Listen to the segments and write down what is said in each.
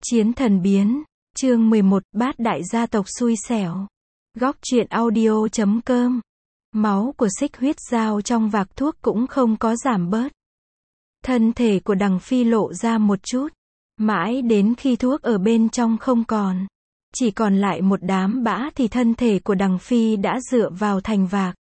Chiến thần biến, chương 11, bát đại gia tộc xui xẻo. Góc truyện audio.com. Máu của xích huyết dao trong vạc thuốc cũng không có giảm bớt. Thân thể của Đằng Phi lộ ra một chút. Mãi đến khi thuốc ở bên trong không còn. Chỉ còn lại một đám bã thì thân thể của Đằng Phi đã dựa vào thành vạc.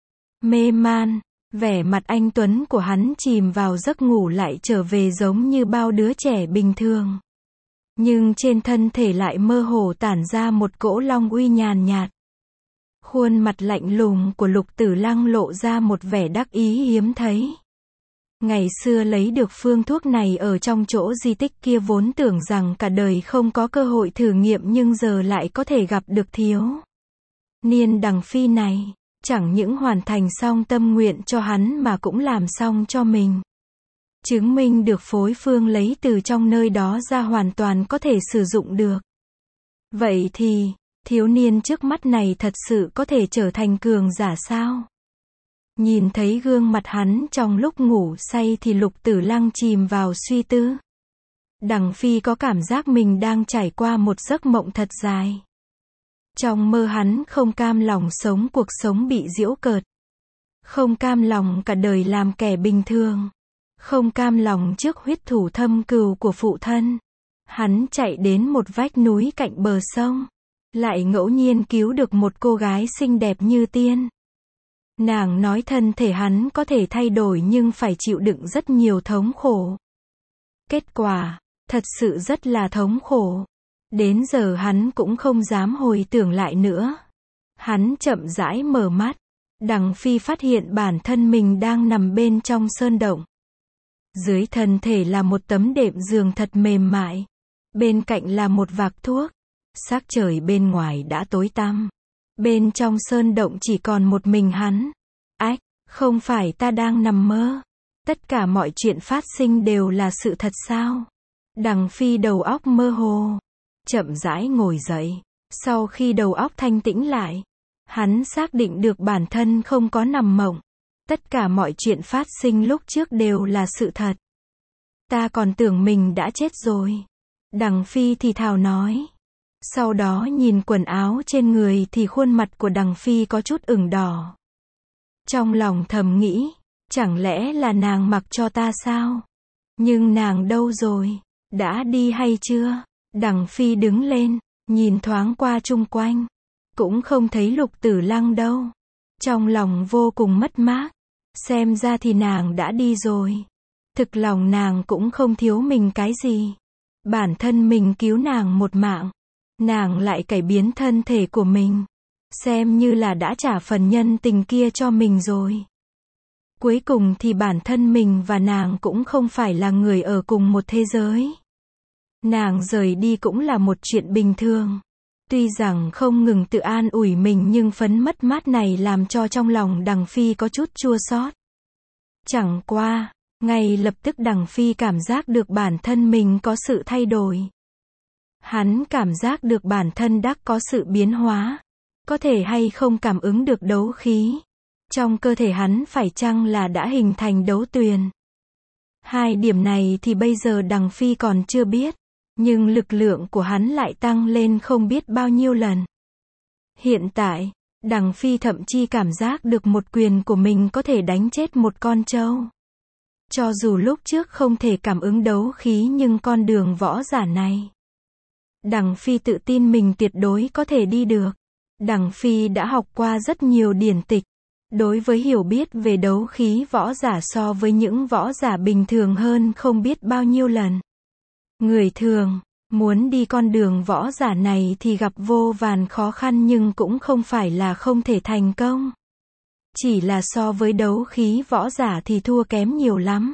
Mê man, vẻ mặt anh Tuấn của hắn chìm vào giấc ngủ lại trở về giống như bao đứa trẻ bình thường. Nhưng trên thân thể lại mơ hồ tản ra một cỗ long uy nhàn nhạt. Khuôn mặt lạnh lùng của Lục Tử Lăng lộ ra một vẻ đắc ý hiếm thấy. Ngày xưa lấy được phương thuốc này ở trong chỗ di tích kia vốn tưởng rằng cả đời không có cơ hội thử nghiệm nhưng giờ lại có thể gặp được thiếu niên Đằng Phi này, chẳng những hoàn thành xong tâm nguyện cho hắn mà cũng làm xong cho mình. Chứng minh được phối phương lấy từ trong nơi đó ra hoàn toàn có thể sử dụng được. Vậy thì, thiếu niên trước mắt này thật sự có thể trở thành cường giả sao? Nhìn thấy gương mặt hắn trong lúc ngủ say thì Lục Tử Lăng chìm vào suy tư. Đằng Phi có cảm giác mình đang trải qua một giấc mộng thật dài. Trong mơ hắn không cam lòng sống cuộc sống bị giễu cợt. Không cam lòng cả đời làm kẻ bình thường. Không cam lòng trước huyết thủ thâm cừu của phụ thân. Hắn chạy đến một vách núi cạnh bờ sông. Lại ngẫu nhiên cứu được một cô gái xinh đẹp như tiên. Nàng nói thân thể hắn có thể thay đổi nhưng phải chịu đựng rất nhiều thống khổ. Kết quả, thật sự rất là thống khổ. Đến giờ hắn cũng không dám hồi tưởng lại nữa. Hắn chậm rãi mở mắt. Đằng Phi phát hiện bản thân mình đang nằm bên trong sơn động. Dưới thân thể là một tấm đệm giường thật mềm mại. Bên cạnh là một vạc thuốc. Sắc trời bên ngoài đã tối tăm. Bên trong sơn động chỉ còn một mình hắn. Ách, không phải ta đang nằm mơ. Tất cả mọi chuyện phát sinh đều là sự thật sao? Đằng Phi đầu óc mơ hồ. Chậm rãi ngồi dậy. Sau khi đầu óc thanh tĩnh lại, hắn xác định được bản thân không có nằm mộng. Tất cả mọi chuyện phát sinh lúc trước đều là sự thật. Ta còn tưởng mình đã chết rồi. Đằng Phi thì thào nói. Sau đó nhìn quần áo trên người thì khuôn mặt của Đằng Phi có chút ửng đỏ. Trong lòng thầm nghĩ, chẳng lẽ là nàng mặc cho ta sao? Nhưng nàng đâu rồi? Đã đi hay chưa? Đằng Phi đứng lên, nhìn thoáng qua chung quanh. Cũng không thấy Lục Tử Lăng đâu. Trong lòng vô cùng mất mát. Xem ra thì nàng đã đi rồi. Thực lòng nàng cũng không thiếu mình cái gì. Bản thân mình cứu nàng một mạng. Nàng lại cải biến thân thể của mình. Xem như là đã trả phần nhân tình kia cho mình rồi. Cuối cùng thì bản thân mình và nàng cũng không phải là người ở cùng một thế giới. Nàng rời đi cũng là một chuyện bình thường. Tuy rằng không ngừng tự an ủi mình nhưng phấn mất mát này làm cho trong lòng Đằng Phi có chút chua xót. Chẳng qua, ngay lập tức Đằng Phi cảm giác được bản thân mình có sự thay đổi. Hắn cảm giác được bản thân đã có sự biến hóa. Có thể hay không cảm ứng được đấu khí. Trong cơ thể hắn phải chăng là đã hình thành đấu tuyền. Hai điểm này thì bây giờ Đằng Phi còn chưa biết. Nhưng lực lượng của hắn lại tăng lên không biết bao nhiêu lần. Hiện tại, Đằng Phi thậm chí cảm giác được một quyền của mình có thể đánh chết một con trâu. Cho dù lúc trước không thể cảm ứng đấu khí nhưng con đường võ giả này. Đằng Phi tự tin mình tuyệt đối có thể đi được. Đằng Phi đã học qua rất nhiều điển tịch. Đối với hiểu biết về đấu khí võ giả so với những võ giả bình thường hơn không biết bao nhiêu lần. Người thường, muốn đi con đường võ giả này thì gặp vô vàn khó khăn nhưng cũng không phải là không thể thành công. Chỉ là so với đấu khí võ giả thì thua kém nhiều lắm.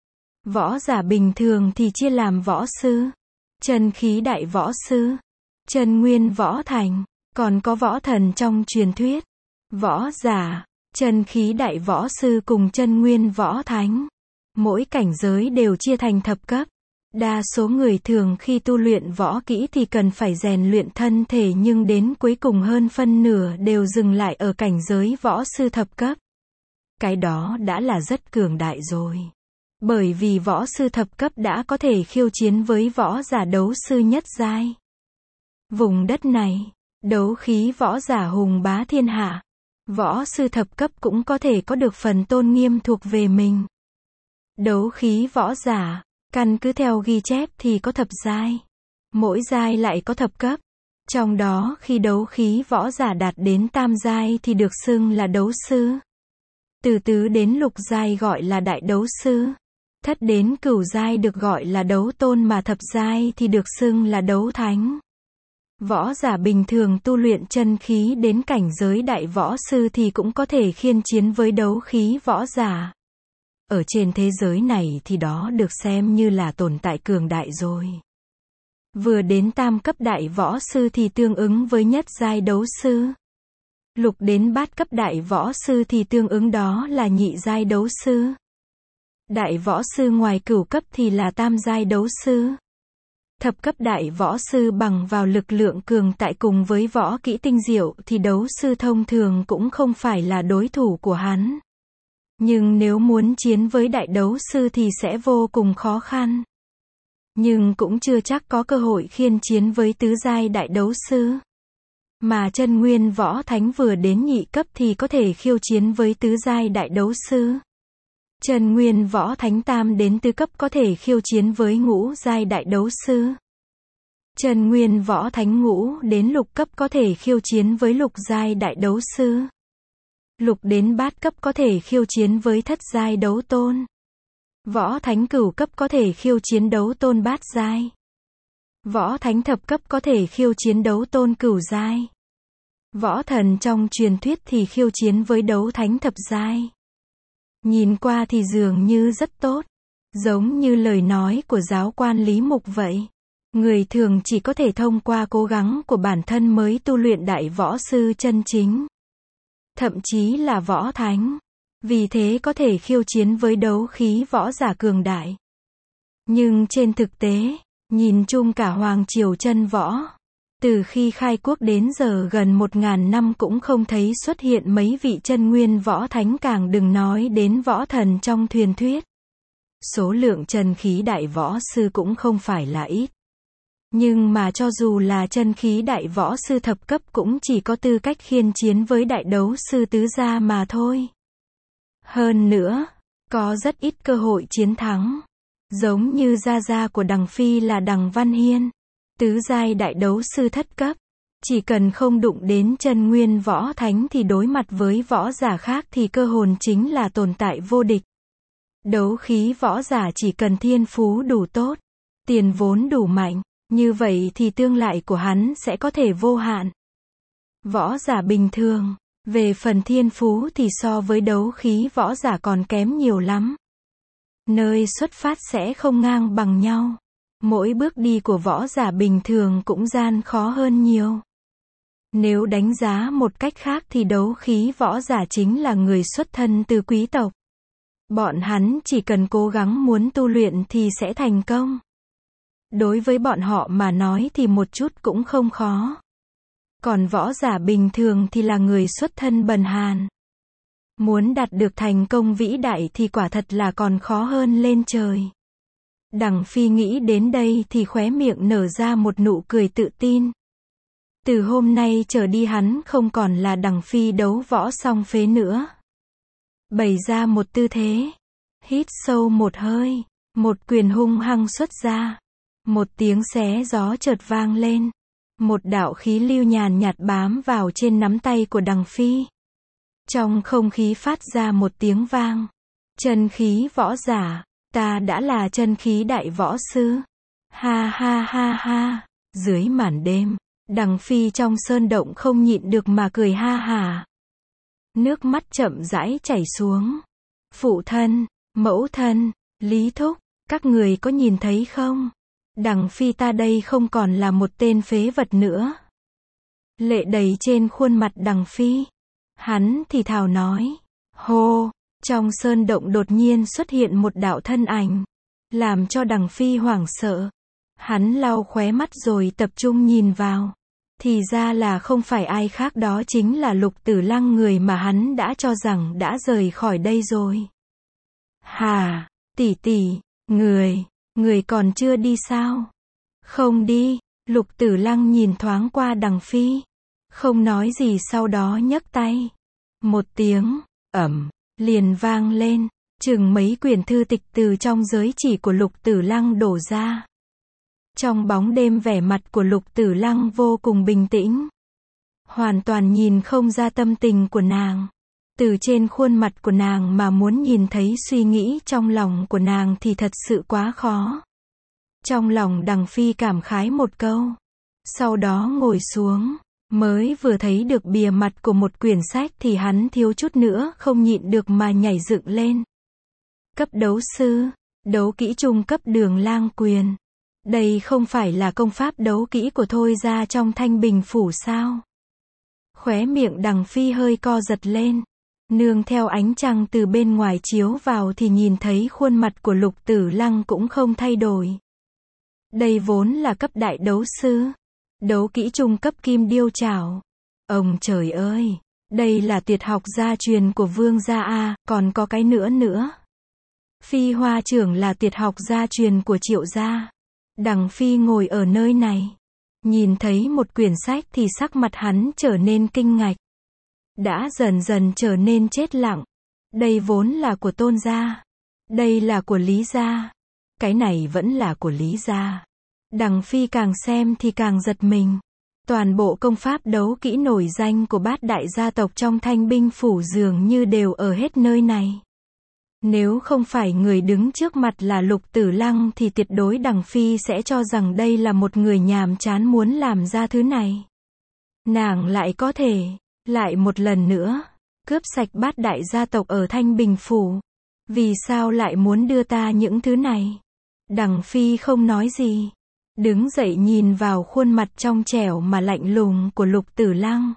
Võ giả bình thường thì chia làm võ sư, chân khí đại võ sư, chân nguyên võ thành, còn có võ thần trong truyền thuyết. Võ giả, chân khí đại võ sư cùng chân nguyên võ thánh. Mỗi cảnh giới đều chia thành thập cấp. Đa số người thường khi tu luyện võ kỹ thì cần phải rèn luyện thân thể nhưng đến cuối cùng hơn phân nửa đều dừng lại ở cảnh giới võ sư thập cấp. Cái đó đã là rất cường đại rồi. Bởi vì võ sư thập cấp đã có thể khiêu chiến với võ giả đấu sư nhất giai. Vùng đất này, đấu khí võ giả hùng bá thiên hạ. Võ sư thập cấp cũng có thể có được phần tôn nghiêm thuộc về mình. Đấu khí võ giả, căn cứ theo ghi chép thì có thập giai. Mỗi giai lại có thập cấp. Trong đó khi đấu khí võ giả đạt đến tam giai thì được xưng là đấu sư. Từ tứ đến lục giai gọi là đại đấu sư. Thất đến cửu giai được gọi là đấu tôn mà thập giai thì được xưng là đấu thánh. Võ giả bình thường tu luyện chân khí đến cảnh giới đại võ sư thì cũng có thể khiên chiến với đấu khí võ giả. Ở trên thế giới này thì đó được xem như là tồn tại cường đại rồi. Vừa đến tam cấp đại võ sư thì tương ứng với nhất giai đấu sư. Lục đến bát cấp đại võ sư thì tương ứng đó là nhị giai đấu sư. Đại võ sư ngoài cửu cấp thì là tam giai đấu sư. Thập cấp đại võ sư bằng vào lực lượng cường tại cùng với võ kỹ tinh diệu thì đấu sư thông thường cũng không phải là đối thủ của hắn. Nhưng nếu muốn chiến với đại đấu sư thì sẽ vô cùng khó khăn. Nhưng cũng chưa chắc có cơ hội khiên chiến với tứ giai đại đấu sư. Mà chân nguyên võ thánh vừa đến nhị cấp thì có thể khiêu chiến với tứ giai đại đấu sư. Chân nguyên võ thánh tam đến tứ cấp có thể khiêu chiến với ngũ giai đại đấu sư. Chân nguyên võ thánh ngũ đến lục cấp có thể khiêu chiến với lục giai đại đấu sư. Lục đến bát cấp có thể khiêu chiến với thất giai đấu tôn. Võ thánh cửu cấp có thể khiêu chiến đấu tôn bát giai. Võ thánh thập cấp có thể khiêu chiến đấu tôn cửu giai. Võ thần trong truyền thuyết thì khiêu chiến với đấu thánh thập giai. Nhìn qua thì dường như rất tốt. Giống như lời nói của giáo quan Lý Mục vậy. Người thường chỉ có thể thông qua cố gắng của bản thân mới tu luyện đại võ sư chân chính. Thậm chí là võ thánh. Vì thế có thể khiêu chiến với đấu khí võ giả cường đại. Nhưng trên thực tế, nhìn chung cả Hoàng Triều chân võ, từ khi khai quốc đến giờ gần 1000 năm cũng không thấy xuất hiện mấy vị chân nguyên võ thánh, càng đừng nói đến võ thần trong truyền thuyết. Số lượng chân khí đại võ sư cũng không phải là ít. Nhưng mà cho dù là chân khí đại võ sư thập cấp cũng chỉ có tư cách khiên chiến với đại đấu sư tứ gia mà thôi. Hơn nữa, có rất ít cơ hội chiến thắng. Giống như gia gia của Đằng Phi là Đằng Văn Hiên, tứ giai đại đấu sư thất cấp. Chỉ cần không đụng đến chân nguyên võ thánh thì đối mặt với võ giả khác thì cơ hồn chính là tồn tại vô địch. Đấu khí võ giả chỉ cần thiên phú đủ tốt, tiền vốn đủ mạnh, như vậy thì tương lai của hắn sẽ có thể vô hạn. Võ giả bình thường, về phần thiên phú thì so với đấu khí võ giả còn kém nhiều lắm. Nơi xuất phát sẽ không ngang bằng nhau. Mỗi bước đi của võ giả bình thường cũng gian khó hơn nhiều. Nếu đánh giá một cách khác thì đấu khí võ giả chính là người xuất thân từ quý tộc. Bọn hắn chỉ cần cố gắng muốn tu luyện thì sẽ thành công. Đối với bọn họ mà nói thì một chút cũng không khó. Còn võ giả bình thường thì là người xuất thân bần hàn. Muốn đạt được thành công vĩ đại thì quả thật là còn khó hơn lên trời. Đằng Phi nghĩ đến đây thì khóe miệng nở ra một nụ cười tự tin. Từ hôm nay trở đi hắn không còn là Đằng Phi đấu võ song phế nữa. Bày ra một tư thế. Hít sâu một hơi. Một quyền hung hăng xuất ra. Một tiếng xé gió chợt vang lên. Một đạo khí lưu nhàn nhạt bám vào trên nắm tay của Đằng Phi. Trong không khí phát ra một tiếng vang. Chân khí võ giả, ta đã là chân khí đại võ sư. Ha ha ha ha. Dưới màn đêm, Đằng Phi trong sơn động không nhịn được mà cười ha hả. Nước mắt chậm rãi chảy xuống. Phụ thân, mẫu thân, Lý Thúc, các người có nhìn thấy không? Đằng Phi ta đây không còn là một tên phế vật nữa. Lệ đầy trên khuôn mặt Đằng Phi. Hắn thì thào nói. Hô, trong sơn động đột nhiên xuất hiện một đạo thân ảnh. Làm cho Đằng Phi hoảng sợ. Hắn lau khóe mắt rồi tập trung nhìn vào. Thì ra là không phải ai khác, đó chính là Lục Tử Lăng, người mà hắn đã cho rằng đã rời khỏi đây rồi. Hà, Tỷ tỷ, người còn chưa đi sao? Không đi. Lục Tử Lăng nhìn thoáng qua Đằng Phi. Không nói gì sau đó nhấc tay. Một tiếng, ầm, liền vang lên. Chừng mấy quyển thư tịch từ trong giới chỉ của Lục Tử Lăng đổ ra. Trong bóng đêm vẻ mặt của Lục Tử Lăng vô cùng bình tĩnh. Hoàn toàn nhìn không ra tâm tình của nàng. Từ trên khuôn mặt của nàng mà muốn nhìn thấy suy nghĩ trong lòng của nàng thì thật sự quá khó. Trong lòng Đằng Phi cảm khái một câu. Sau đó ngồi xuống. Mới vừa thấy được bìa mặt của một quyển sách thì hắn thiếu chút nữa không nhịn được mà nhảy dựng lên. Cấp đấu sư, đấu kỹ trung cấp Đường Lang Quyền. Đây không phải là công pháp đấu kỹ của Thôi gia trong Thanh Bình phủ sao? Khóe miệng Đằng Phi hơi co giật lên. Nương theo ánh trăng từ bên ngoài chiếu vào thì nhìn thấy khuôn mặt của Lục Tử Lăng cũng không thay đổi. Đây vốn là cấp đại đấu sư. Đấu kỹ trung cấp Kim Điêu Trảo. Ông trời ơi! Đây là tuyệt học gia truyền của Vương gia a, còn có cái nữa. Phi Hoa Trưởng là tuyệt học gia truyền của Triệu gia. Đằng Phi ngồi ở nơi này. Nhìn thấy một quyển sách thì sắc mặt hắn trở nên kinh ngạc. Đã dần dần trở nên chết lặng. Đây vốn là của Tôn gia. Đây là của Lý gia. Cái này vẫn là của Lý gia. Đằng Phi càng xem thì càng giật mình. Toàn bộ công pháp đấu kỹ nổi danh của bát đại gia tộc trong Thanh Binh phủ dường như đều ở hết nơi này. Nếu không phải người đứng trước mặt là Lục Tử Lăng thì tuyệt đối Đằng Phi sẽ cho rằng đây là một người nhàm chán muốn làm ra thứ này. Nàng lại có thể, lại một lần nữa, cướp sạch bát đại gia tộc ở Thanh Bình phủ. Vì sao lại muốn đưa ta những thứ này? Đằng Phi không nói gì. Đứng dậy nhìn vào khuôn mặt trong trẻo mà lạnh lùng của Lục Tử Lăng.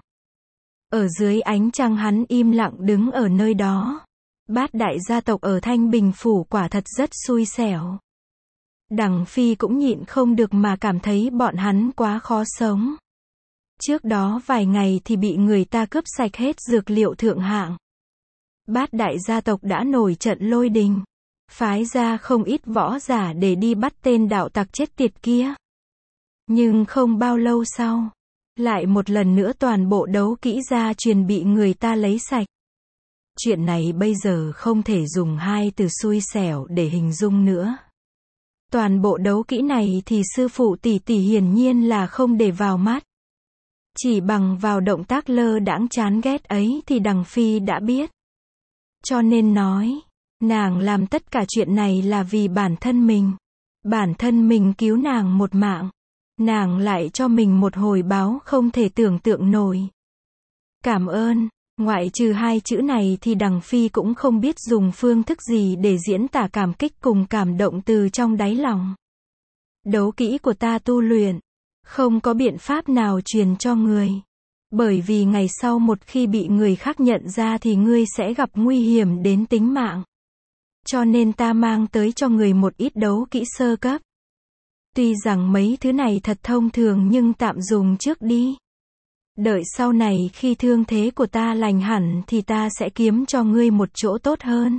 Ở dưới ánh trăng hắn im lặng đứng ở nơi đó. Bát đại gia tộc ở Thanh Bình phủ quả thật rất xui xẻo. Đằng Phi cũng nhịn không được mà cảm thấy bọn hắn quá khó sống. Trước đó vài ngày thì bị người ta cướp sạch hết dược liệu thượng hạng. Bát đại gia tộc đã nổi trận lôi đình. Phái ra không ít võ giả để đi bắt tên đạo tặc chết tiệt kia. Nhưng không bao lâu sau, lại một lần nữa toàn bộ đấu kỹ gia truyền bị người ta lấy sạch. Chuyện này bây giờ không thể dùng hai từ xui xẻo để hình dung nữa. Toàn bộ đấu kỹ này thì sư phụ tỷ tỷ hiển nhiên là không để vào mắt. Chỉ bằng vào động tác lơ đãng chán ghét ấy thì Đằng Phi đã biết. Cho nên nói, nàng làm tất cả chuyện này là vì bản thân mình. Bản thân mình cứu nàng một mạng. Nàng lại cho mình một hồi báo không thể tưởng tượng nổi. Cảm ơn. Ngoại trừ hai chữ này thì Đằng Phi cũng không biết dùng phương thức gì để diễn tả cảm kích cùng cảm động từ trong đáy lòng. Đấu kỹ của ta tu luyện, không có biện pháp nào truyền cho người. Bởi vì ngày sau một khi bị người khác nhận ra thì ngươi sẽ gặp nguy hiểm đến tính mạng. Cho nên ta mang tới cho người một ít đấu kỹ sơ cấp. Tuy rằng mấy thứ này thật thông thường nhưng tạm dùng trước đi. Đợi sau này khi thương thế của ta lành hẳn thì ta sẽ kiếm cho ngươi một chỗ tốt hơn.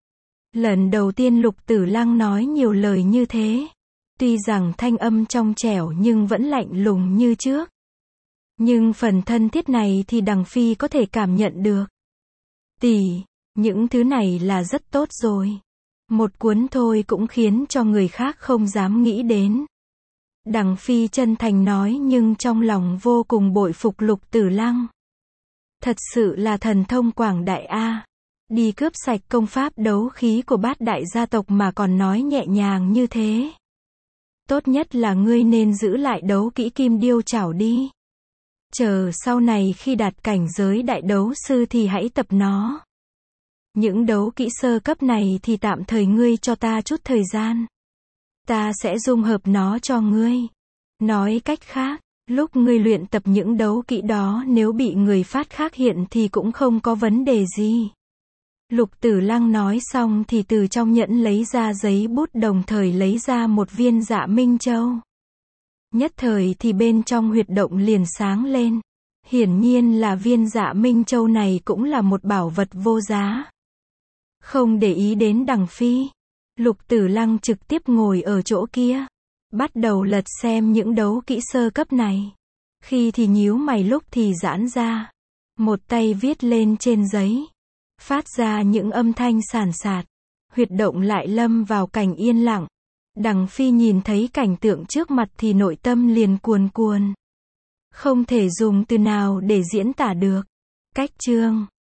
Lần đầu tiên Lục Tử Lăng nói nhiều lời như thế. Tuy rằng thanh âm trong trẻo nhưng vẫn lạnh lùng như trước. Nhưng phần thân thiết này thì Đằng Phi có thể cảm nhận được. Tỷ, những thứ này là rất tốt rồi. Một cuốn thôi cũng khiến cho người khác không dám nghĩ đến. Đằng Phi chân thành nói nhưng trong lòng vô cùng bội phục Lục Tử Lăng. Thật sự là thần thông quảng đại a. Đi cướp sạch công pháp đấu khí của bát đại gia tộc mà còn nói nhẹ nhàng như thế. Tốt nhất là ngươi nên giữ lại đấu kỹ Kim Điêu Trảo đi. Chờ sau này khi đạt cảnh giới đại đấu sư thì hãy tập nó. Những đấu kỹ sơ cấp này thì tạm thời ngươi cho ta chút thời gian. Ta sẽ dung hợp nó cho ngươi. Nói cách khác, lúc ngươi luyện tập những đấu kỹ đó nếu bị người phát khác hiện thì cũng không có vấn đề gì. Lục Tử Lăng nói xong thì từ trong nhẫn lấy ra giấy bút đồng thời lấy ra một viên Dạ Minh Châu. Nhất thời thì bên trong huyệt động liền sáng lên. Hiển nhiên là viên Dạ Minh Châu này cũng là một bảo vật vô giá. Không để ý đến Đằng Phi. Lục Tử Lăng trực tiếp ngồi ở chỗ kia, bắt đầu lật xem những đấu kỹ sơ cấp này. Khi thì nhíu mày lúc thì giãn ra. Một tay viết lên trên giấy, phát ra những âm thanh sàn sạt. Huyệt động lại lâm vào cảnh yên lặng. Đằng Phi nhìn thấy cảnh tượng trước mặt thì nội tâm liền cuồn cuồn. Không thể dùng từ nào để diễn tả được. Cách chương